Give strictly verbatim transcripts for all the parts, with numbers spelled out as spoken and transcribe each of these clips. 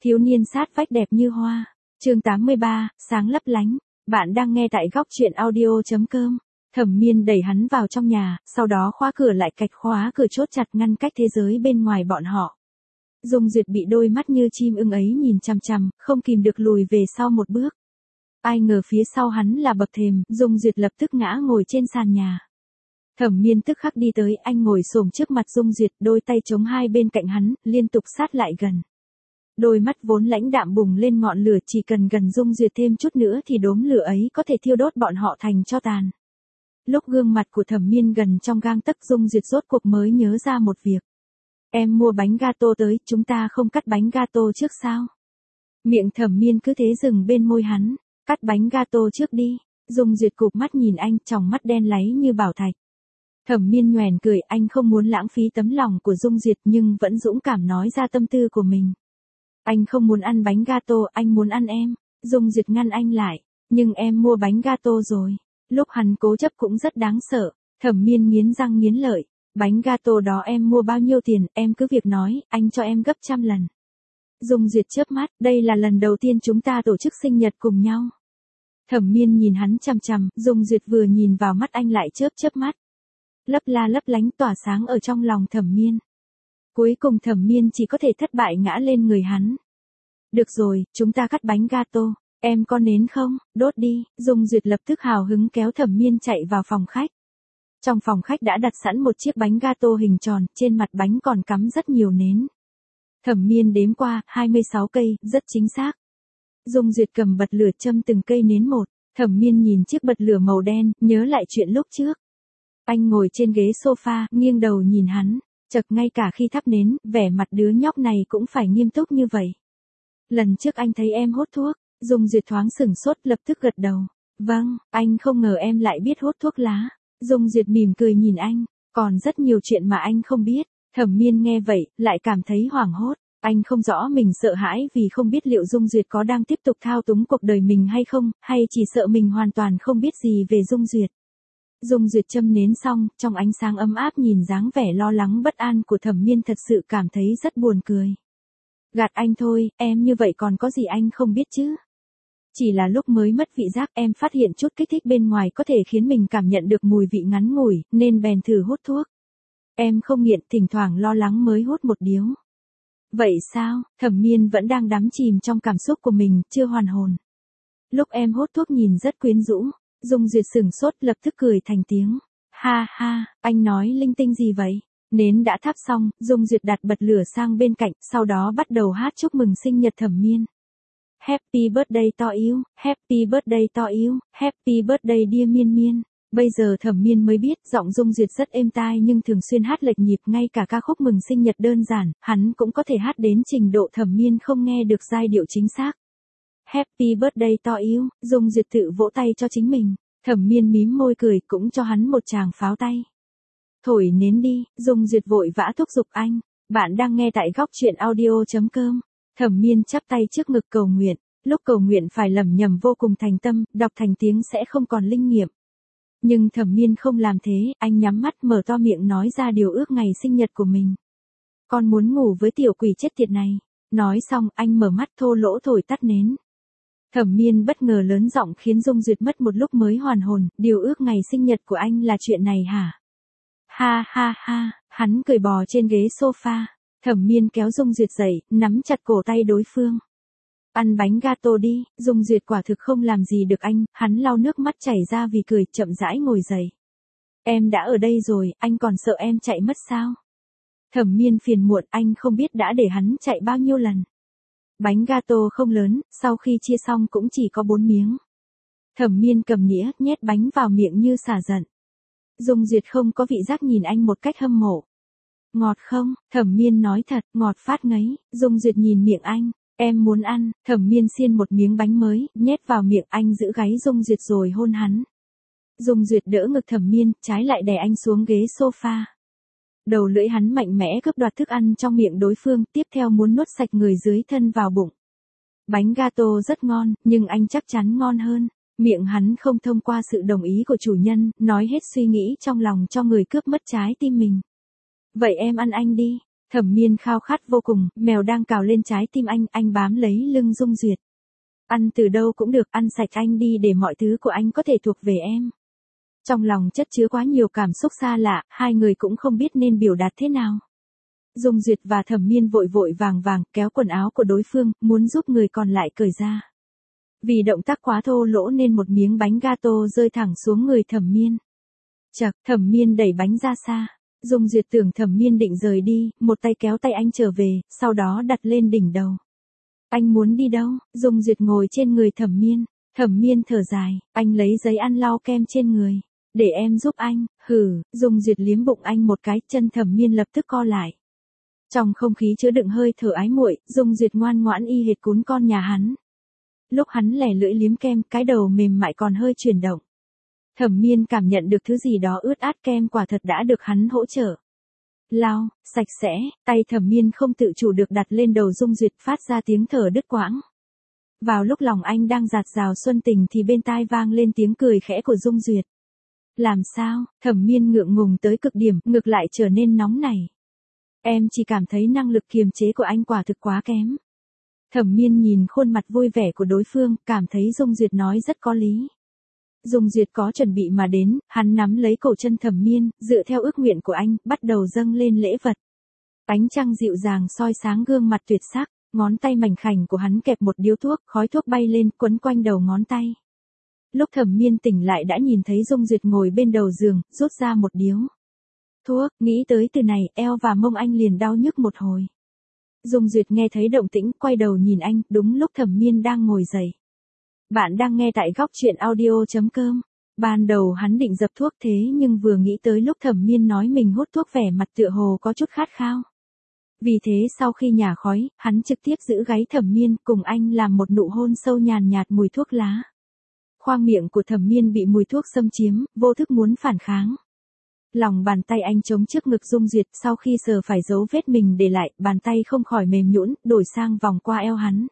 Thiếu niên sát vách đẹp như hoa. Chương tám mươi ba, sáng lấp lánh. Bạn đang nghe tại góc truyện audio chấm com. Thẩm Miên đẩy hắn vào trong nhà, sau đó khóa cửa lại, cạch khóa cửa chốt chặt ngăn cách thế giới bên ngoài bọn họ. Dung Duyệt bị đôi mắt như chim ưng ấy nhìn chằm chằm, không kìm được lùi về sau một bước. Ai ngờ phía sau hắn là bậc thềm, Dung Duyệt lập tức ngã ngồi trên sàn nhà. Thẩm Miên tức khắc đi tới, anh ngồi xổm trước mặt Dung Duyệt, đôi tay chống hai bên cạnh hắn, liên tục sát lại gần. Đôi mắt vốn lãnh đạm bùng lên ngọn lửa, chỉ cần gần Dung Duyệt thêm chút nữa thì đốm lửa ấy có thể thiêu đốt bọn họ thành tro tàn. Lúc gương mặt của Thẩm Miên gần trong gang tấc, Dung Duyệt rốt cuộc mới nhớ ra một việc. Em mua bánh gato tới, chúng ta không cắt bánh gato trước sao? Miệng Thẩm Miên cứ thế dừng bên môi hắn, cắt bánh gato trước đi. Dung Duyệt cụp mắt nhìn anh, tròng mắt đen láy như bảo thạch. Thẩm Miên nhoẻn cười, anh không muốn lãng phí tấm lòng của Dung Duyệt nhưng vẫn dũng cảm nói ra tâm tư của mình. Anh không muốn ăn bánh gato, anh muốn ăn em. Dung Duyệt ngăn anh lại, nhưng em mua bánh gato rồi. Lúc hắn cố chấp cũng rất đáng sợ. Thẩm Miên nghiến răng nghiến lợi, bánh gato đó em mua bao nhiêu tiền, em cứ việc nói, anh cho em gấp trăm lần. Dung Duyệt chớp mắt, đây là lần đầu tiên chúng ta tổ chức sinh nhật cùng nhau. Thẩm Miên nhìn hắn chằm chằm, Dung Duyệt vừa nhìn vào mắt anh lại chớp chớp mắt. Lấp la lấp lánh tỏa sáng ở trong lòng Thẩm Miên. Cuối cùng Thẩm Miên chỉ có thể thất bại ngã lên người hắn. Được rồi, chúng ta cắt bánh gato, em có nến không, đốt đi. Dung Duyệt lập tức hào hứng kéo Thẩm Miên chạy vào phòng khách. Trong phòng khách đã đặt sẵn một chiếc bánh gato hình tròn, trên mặt bánh còn cắm rất nhiều nến. Thẩm Miên đếm qua, hai mươi sáu cây, rất chính xác. Dung Duyệt cầm bật lửa châm từng cây nến một. Thẩm Miên nhìn chiếc bật lửa màu đen, nhớ lại chuyện lúc trước. Anh ngồi trên ghế sofa, nghiêng đầu nhìn hắn, chật ngay cả khi thắp nến, vẻ mặt đứa nhóc này cũng phải nghiêm túc như vậy. Lần trước anh thấy em hút thuốc. Dung Duyệt thoáng sửng sốt, lập tức gật đầu. Vâng, anh không ngờ em lại biết hút thuốc lá. Dung Duyệt mỉm cười nhìn anh, còn rất nhiều chuyện mà anh không biết. Thẩm Miên nghe vậy, lại cảm thấy hoảng hốt. Anh không rõ mình sợ hãi vì không biết liệu Dung Duyệt có đang tiếp tục thao túng cuộc đời mình hay không, hay chỉ sợ mình hoàn toàn không biết gì về Dung Duyệt. Dung Duyệt châm nến xong, trong ánh sáng ấm áp nhìn dáng vẻ lo lắng bất an của Thẩm Miên thật sự cảm thấy rất buồn cười. Gạt anh thôi, em như vậy còn có gì anh không biết chứ? Chỉ là lúc mới mất vị giác em phát hiện chút kích thích bên ngoài có thể khiến mình cảm nhận được mùi vị ngắn ngủi, nên bèn thử hút thuốc. Em không nghiện, thỉnh thoảng lo lắng mới hút một điếu. Vậy sao? Thẩm Miên vẫn đang đắm chìm trong cảm xúc của mình, chưa hoàn hồn. Lúc em hút thuốc nhìn rất quyến rũ. Dung Duyệt sửng sốt, lập tức cười thành tiếng. Ha ha, anh nói linh tinh gì vậy? Nến đã thắp xong, Dung Duyệt đặt bật lửa sang bên cạnh, sau đó bắt đầu hát chúc mừng sinh nhật Thẩm Miên. Happy birthday to you, happy birthday to you, happy birthday dear Miên Miên. Bây giờ Thẩm Miên mới biết, giọng Dung Duyệt rất êm tai nhưng thường xuyên hát lệch nhịp, ngay cả ca khúc mừng sinh nhật đơn giản, hắn cũng có thể hát đến trình độ Thẩm Miên không nghe được giai điệu chính xác. Happy birthday to you, Dung Duyệt tự vỗ tay cho chính mình. Thẩm Miên mím môi cười, cũng cho hắn một tràng pháo tay. Thổi nến đi, Dung Duyệt vội vã thúc giục anh. Bạn đang nghe tại góc truyện audio chấm com. Thẩm Miên chắp tay trước ngực cầu nguyện. Lúc cầu nguyện phải lẩm nhẩm vô cùng thành tâm, đọc thành tiếng sẽ không còn linh nghiệm. Nhưng Thẩm Miên không làm thế, anh nhắm mắt mở to miệng nói ra điều ước ngày sinh nhật của mình. Con muốn ngủ với tiểu quỷ chết tiệt này. Nói xong, anh mở mắt thô lỗ thổi tắt nến. Thẩm Miên bất ngờ lớn giọng khiến Dung Duyệt mất một lúc mới hoàn hồn, điều ước ngày sinh nhật của anh là chuyện này hả? Ha ha ha, hắn cười bò trên ghế sofa. Thẩm Miên kéo Dung Duyệt dậy, nắm chặt cổ tay đối phương. Ăn bánh gato đi. Dung Duyệt quả thực không làm gì được anh, hắn lau nước mắt chảy ra vì cười, chậm rãi ngồi dậy. Em đã ở đây rồi, anh còn sợ em chạy mất sao? Thẩm Miên phiền muộn, anh không biết đã để hắn chạy bao nhiêu lần. Bánh gato không lớn, sau khi chia xong cũng chỉ có bốn miếng. Thẩm Miên cầm nĩa, nhét bánh vào miệng như xả giận. Dung Duyệt không có vị giác nhìn anh một cách hâm mộ. Ngọt không? Thẩm Miên nói thật, ngọt phát ngấy. Dung Duyệt nhìn miệng anh, em muốn ăn. Thẩm Miên xiên một miếng bánh mới, nhét vào miệng anh, giữ gáy Dung Duyệt rồi hôn hắn. Dung Duyệt đỡ ngực Thẩm Miên, trái lại đè anh xuống ghế sofa. Đầu lưỡi hắn mạnh mẽ cướp đoạt thức ăn trong miệng đối phương, tiếp theo muốn nuốt sạch người dưới thân vào bụng. Bánh gato rất ngon, nhưng anh chắc chắn ngon hơn. Miệng hắn không thông qua sự đồng ý của chủ nhân, nói hết suy nghĩ trong lòng cho người cướp mất trái tim mình. Vậy em ăn anh đi. Thẩm Miên khao khát vô cùng, mèo đang cào lên trái tim anh, anh bám lấy lưng Dung Duyệt. Ăn từ đâu cũng được, ăn sạch anh đi để mọi thứ của anh có thể thuộc về em. Trong lòng chất chứa quá nhiều cảm xúc xa lạ, hai người cũng không biết nên biểu đạt thế nào. Dung Duyệt và Thẩm Miên vội vội vàng vàng kéo quần áo của đối phương, muốn giúp người còn lại cởi ra. Vì động tác quá thô lỗ nên một miếng bánh gato rơi thẳng xuống người Thẩm Miên. Chậc, Thẩm Miên đẩy bánh ra xa. Dung Duyệt tưởng Thẩm Miên định rời đi, một tay kéo tay anh trở về, sau đó đặt lên đỉnh đầu. Anh muốn đi đâu? Dung Duyệt ngồi trên người Thẩm Miên. Thẩm Miên thở dài, anh lấy giấy ăn lau kem trên người. Để em giúp anh, hừ, Dung Duyệt liếm bụng anh một cái, chân Thẩm Miên lập tức co lại. Trong không khí chứa đựng hơi thở ái muội, Dung Duyệt ngoan ngoãn y hệt cún con nhà hắn. Lúc hắn lẻ lưỡi liếm kem, cái đầu mềm mại còn hơi chuyển động. Thẩm Miên cảm nhận được thứ gì đó ướt át, kem quả thật đã được hắn hỗ trợ lau sạch sẽ, tay Thẩm Miên không tự chủ được đặt lên đầu Dung Duyệt, phát ra tiếng thở đứt quãng. Vào lúc lòng anh đang dạt dào xuân tình thì bên tai vang lên tiếng cười khẽ của Dung Duyệt. Làm sao? Thẩm Miên ngượng ngùng tới cực điểm, ngược lại trở nên nóng nảy. Em chỉ cảm thấy năng lực kiềm chế của anh quả thực quá kém. Thẩm Miên nhìn khuôn mặt vui vẻ của đối phương, cảm thấy Dung Duyệt nói rất có lý. Dung Duyệt có chuẩn bị mà đến, hắn nắm lấy cổ chân Thẩm Miên, dựa theo ước nguyện của anh, bắt đầu dâng lên lễ vật. Ánh trăng dịu dàng soi sáng gương mặt tuyệt sắc, ngón tay mảnh khảnh của hắn kẹp một điếu thuốc, khói thuốc bay lên, quấn quanh đầu ngón tay. Lúc Thẩm Miên tỉnh lại đã nhìn thấy Dung Duyệt ngồi bên đầu giường, rút ra một điếu thuốc, nghĩ tới từ này, eo và mông anh liền đau nhức một hồi. Dung Duyệt nghe thấy động tĩnh, quay đầu nhìn anh, đúng lúc Thẩm Miên đang ngồi dậy. Bạn đang nghe tại góc truyện audio chấm com. Ban đầu hắn định dập thuốc thế nhưng vừa nghĩ tới lúc Thẩm Miên nói mình hút thuốc vẻ mặt tựa hồ có chút khát khao. Vì thế sau khi nhả khói, hắn trực tiếp giữ gáy Thẩm Miên cùng anh làm một nụ hôn sâu nhàn nhạt mùi thuốc lá. Khoang miệng của Thẩm Miên bị mùi thuốc xâm chiếm, vô thức muốn phản kháng. Lòng bàn tay anh chống trước ngực Dung Duyệt, sau khi sờ phải dấu vết mình để lại, bàn tay không khỏi mềm nhũn, đổi sang vòng qua eo hắn.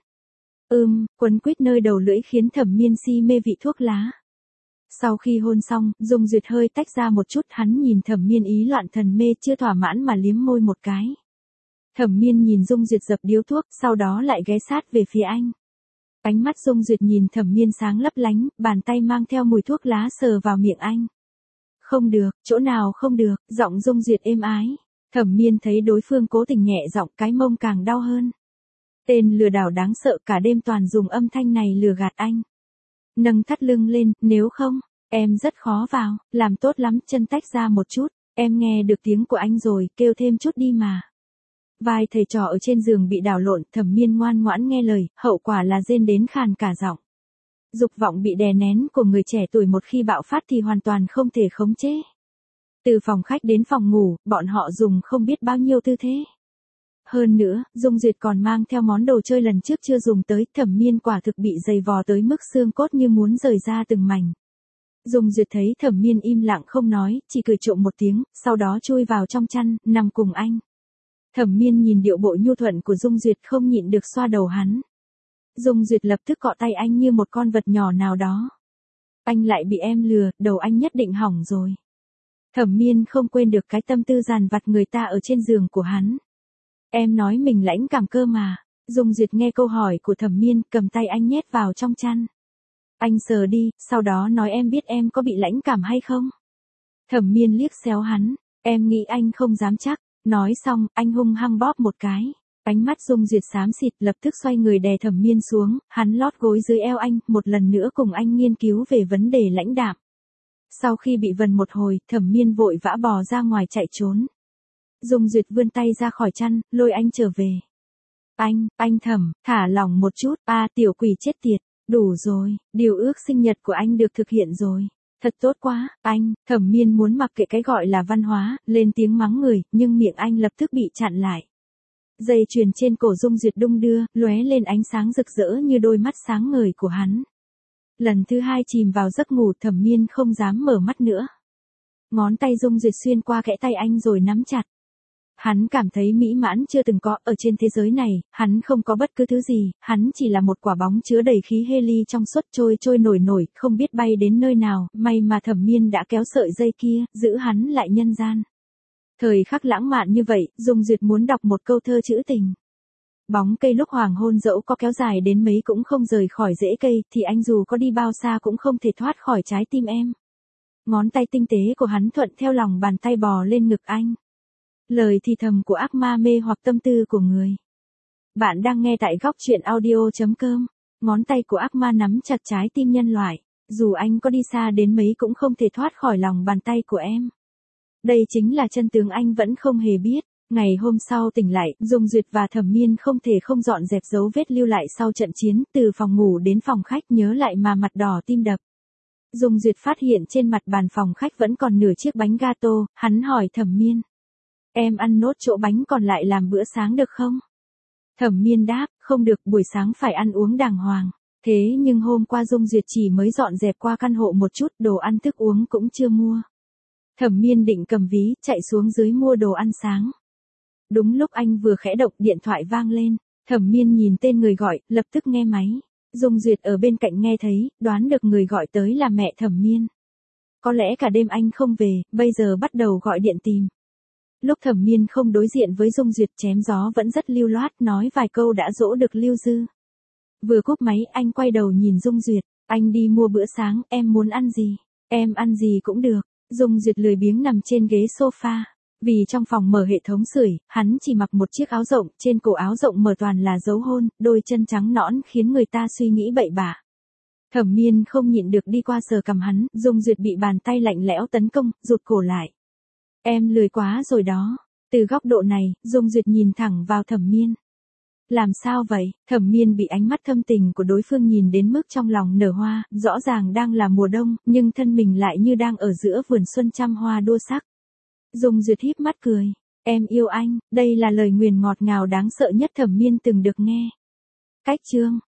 Ưm, quấn quýt nơi đầu lưỡi khiến Thẩm Miên si mê vị thuốc lá. Sau khi hôn xong, Dung Duyệt hơi tách ra một chút, hắn nhìn Thẩm Miên ý loạn thần mê chưa thỏa mãn mà liếm môi một cái. Thẩm Miên nhìn Dung Duyệt dập điếu thuốc, sau đó lại ghé sát về phía anh. Ánh mắt Dung Duyệt nhìn Thẩm Miên sáng lấp lánh, bàn tay mang theo mùi thuốc lá sờ vào miệng anh. Không được, chỗ nào không được, giọng Dung Duyệt êm ái. Thẩm Miên thấy đối phương cố tình nhẹ giọng, cái mông càng đau hơn. Tên lừa đảo đáng sợ, cả đêm toàn dùng âm thanh này lừa gạt anh. Nâng thắt lưng lên, nếu không, em rất khó vào, làm tốt lắm, chân tách ra một chút, em nghe được tiếng của anh rồi, kêu thêm chút đi mà. Vai thầy trò ở trên giường bị đảo lộn, Thẩm Miên ngoan ngoãn nghe lời, hậu quả là rên đến khàn cả giọng. Dục vọng bị đè nén của người trẻ tuổi một khi bạo phát thì hoàn toàn không thể khống chế. Từ phòng khách đến phòng ngủ, bọn họ dùng không biết bao nhiêu tư thế. Hơn nữa, Dung Duyệt còn mang theo món đồ chơi lần trước chưa dùng tới, Thẩm Miên quả thực bị dày vò tới mức xương cốt như muốn rời ra từng mảnh. Dung Duyệt thấy Thẩm Miên im lặng không nói, chỉ cười trộm một tiếng, sau đó chui vào trong chăn, nằm cùng anh. Thẩm Miên nhìn điệu bộ nhu thuận của Dung Duyệt không nhịn được xoa đầu hắn. Dung Duyệt lập tức cọ tay anh như một con vật nhỏ nào đó. Anh lại bị em lừa, đầu anh nhất định hỏng rồi. Thẩm Miên không quên được cái tâm tư dằn vặt người ta ở trên giường của hắn. Em nói mình lãnh cảm cơ mà. Dung Duyệt nghe câu hỏi của Thẩm Miên, cầm tay anh nhét vào trong chăn. Anh sờ đi, sau đó nói em biết em có bị lãnh cảm hay không. Thẩm Miên liếc xéo hắn, em nghĩ anh không dám chắc. Nói xong, anh hung hăng bóp một cái. Ánh mắt Dung Duyệt xám xịt, lập tức xoay người đè Thẩm Miên xuống, hắn lót gối dưới eo anh, một lần nữa cùng anh nghiên cứu về vấn đề lãnh đạm. Sau khi bị vần một hồi, Thẩm Miên vội vã bò ra ngoài chạy trốn. Dung Duyệt vươn tay ra khỏi chăn, lôi anh trở về. Anh, anh Thẩm, thả lỏng một chút, a à, tiểu quỷ chết tiệt, đủ rồi, điều ước sinh nhật của anh được thực hiện rồi. Thật tốt quá, anh. Thẩm Miên muốn mặc kệ cái gọi là văn hóa, lên tiếng mắng người, nhưng miệng anh lập tức bị chặn lại. Dây chuyền trên cổ Dung Duyệt đung đưa, lóe lên ánh sáng rực rỡ như đôi mắt sáng ngời của hắn. Lần thứ hai chìm vào giấc ngủ, Thẩm Miên không dám mở mắt nữa. Ngón tay Dung Duyệt xuyên qua kẽ tay anh rồi nắm chặt. Hắn cảm thấy mỹ mãn chưa từng có, ở trên thế giới này, hắn không có bất cứ thứ gì, hắn chỉ là một quả bóng chứa đầy khí heli trong suốt trôi trôi nổi nổi, không biết bay đến nơi nào, may mà Thẩm Miên đã kéo sợi dây kia, giữ hắn lại nhân gian. Thời khắc lãng mạn như vậy, Dung Duyệt muốn đọc một câu thơ trữ tình. Bóng cây lúc hoàng hôn dẫu có kéo dài đến mấy cũng không rời khỏi rễ cây, thì anh dù có đi bao xa cũng không thể thoát khỏi trái tim em. Ngón tay tinh tế của hắn thuận theo lòng bàn tay bò lên ngực anh. Lời thì thầm của ác ma mê hoặc tâm tư của người. Bạn đang nghe tại góc truyện audio.com. Ngón tay của ác ma nắm chặt trái tim nhân loại. Dù anh có đi xa đến mấy cũng không thể thoát khỏi lòng bàn tay của em. Đây chính là chân tướng anh vẫn không hề biết. Ngày hôm sau tỉnh lại, Dung Duyệt và Thẩm Miên không thể không dọn dẹp dấu vết lưu lại sau trận chiến, từ phòng ngủ đến phòng khách nhớ lại mà mặt đỏ tim đập. Dung Duyệt phát hiện trên mặt bàn phòng khách vẫn còn nửa chiếc bánh gato, hắn hỏi Thẩm Miên. Em ăn nốt chỗ bánh còn lại làm bữa sáng được không? Thẩm Miên đáp, không được, buổi sáng phải ăn uống đàng hoàng. Thế nhưng hôm qua Dung Duyệt chỉ mới dọn dẹp qua căn hộ một chút, đồ ăn thức uống cũng chưa mua. Thẩm Miên định cầm ví, chạy xuống dưới mua đồ ăn sáng. Đúng lúc anh vừa khẽ động, điện thoại vang lên. Thẩm Miên nhìn tên người gọi, lập tức nghe máy. Dung Duyệt ở bên cạnh nghe thấy, đoán được người gọi tới là mẹ Thẩm Miên. Có lẽ cả đêm anh không về, bây giờ bắt đầu gọi điện tìm. Lúc Thẩm Miên không đối diện với Dung Duyệt, chém gió vẫn rất lưu loát, nói vài câu đã dỗ được Lưu Dư. Vừa cúp máy, anh quay đầu nhìn Dung Duyệt. Anh đi mua bữa sáng, em muốn ăn gì? Em ăn gì cũng được. Dung Duyệt lười biếng nằm trên ghế sofa. Vì trong phòng mở hệ thống sưởi, hắn chỉ mặc một chiếc áo rộng, trên cổ áo rộng mở toàn là dấu hôn, đôi chân trắng nõn khiến người ta suy nghĩ bậy bạ. Thẩm Miên không nhịn được đi qua sờ cằm hắn, Dung Duyệt bị bàn tay lạnh lẽo tấn công, rụt cổ lại. Em lười quá rồi đó. Từ góc độ này, Dung Duyệt nhìn thẳng vào Thẩm Miên. Làm sao vậy? Thẩm Miên bị ánh mắt thâm tình của đối phương nhìn đến mức trong lòng nở hoa, rõ ràng đang là mùa đông, nhưng thân mình lại như đang ở giữa vườn xuân trăm hoa đua sắc. Dung Duyệt híp mắt cười. Em yêu anh, đây là lời nguyền ngọt ngào đáng sợ nhất Thẩm Miên từng được nghe. Cách chương